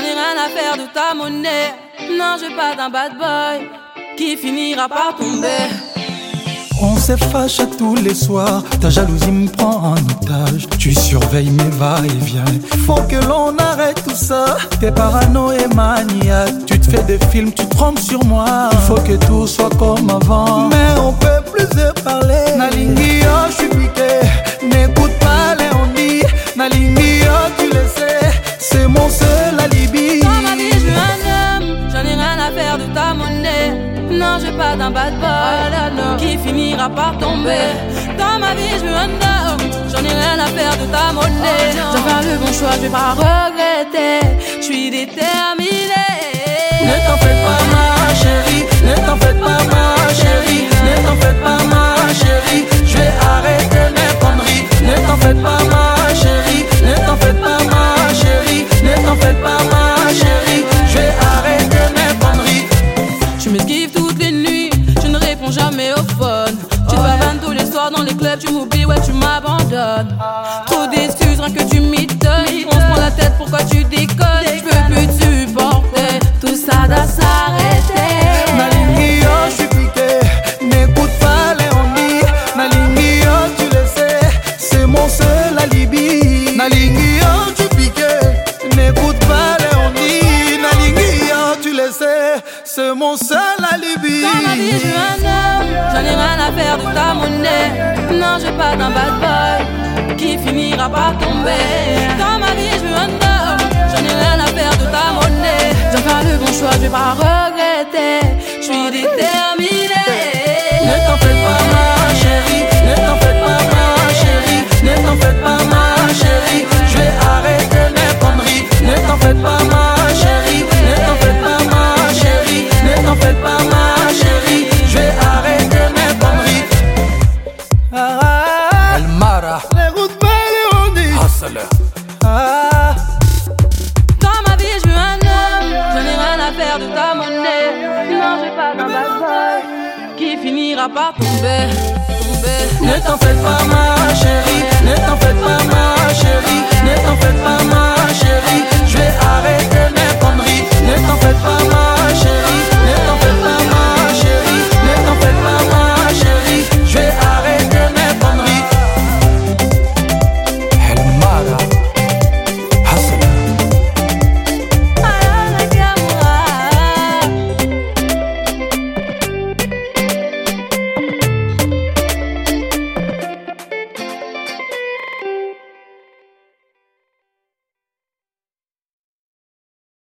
ai rien à faire de ta monnaie. Non, je veux pas d'un bad boy qui finira par tomber. On se fâche tous les soirs, ta jalousie me prend en otage. Tu surveilles mes va-et-vient. Faut que l'on arrête tout ça. T'es parano et maniaque. Tu te fais des films, tu trompes sur moi. Il faut que tout soit comme avant. Mais on peut plus se parler. Nalingi, oh, je suis piqué. N'écoute pas les on dit. Nalingi, oh, tu le sais. C'est mon seul alibi. Dans ma vie, je veux un homme. J'en ai rien à faire de ta monnaie. Non, je veux pas d'un bad boy qui finira par tomber. Dans ma vie, je veux un homme. J'en ai rien à faire de ta monnaie. Je vais faire le bon choix, je vais pas regretter. Je suis déterminée. Ne t'en fais pas ma chérie. Ne t'en fais pas ma chérie. Ne t'en fais pas ma chérie. Je vais arrêter mes conneries. Ne t'en fais pas ma chérie. Ne t'en fais pas ma chérie. Ne t'en fais pas ma chérie. Je vais arrêter mes conneries. Tu m'esquives toutes les nuits, je ne réponds jamais au phone. Tu te pavanes tous les soirs dans les clubs, tu m'oublies, ouais tu m'abandonnes. Trop d'excuses, rien que tu m'étonnes. On se prend la tête, pourquoi tu déconnes? Je peux plus te supporter, tout ça doit s'arrêter. Nalingi, oh, je suis piqué. N'écoute pas les on-dit. Nalingi, oh, tu le sais. C'est mon seul alibi. Nalingi, oh, tu piqué. N'écoute pas les on-dit. Nalingi, oh, tu le sais. C'est mon seul alibi. Dans ma vie, je veux un homme. J'en ai rien à faire de ta monnaie. Non, je veux pas d'un bad boy qui finira par tomber. Dans ma vie, je veux un homme. J'en ai rien à faire de ta monnaie. Je vais faire le bon choix, je vais pas regretter. Je suis déterminée. Ne t'en fais pas ma chérie. Ne t'en fais pas ma chérie. Ne t'en fais pas ma chérie. Je vais arrêter mes conneries. Ne t'en fais pas ma chérie. Ne t'en fais pas ma chérie. Ne t'en fais pas ma chérie. Je vais arrêter mes conneries. El Mara. Les routes belles on dit. Hustler. Dans ma vie, je veux un homme. J'en ai rien à faire de ta monnaie. Non, je veux pas d'un bad boy qui finira par tomber. Ne t'en fais pas ma chérie. Ne t'en fais pas ma chérie. Ne t'en fais pas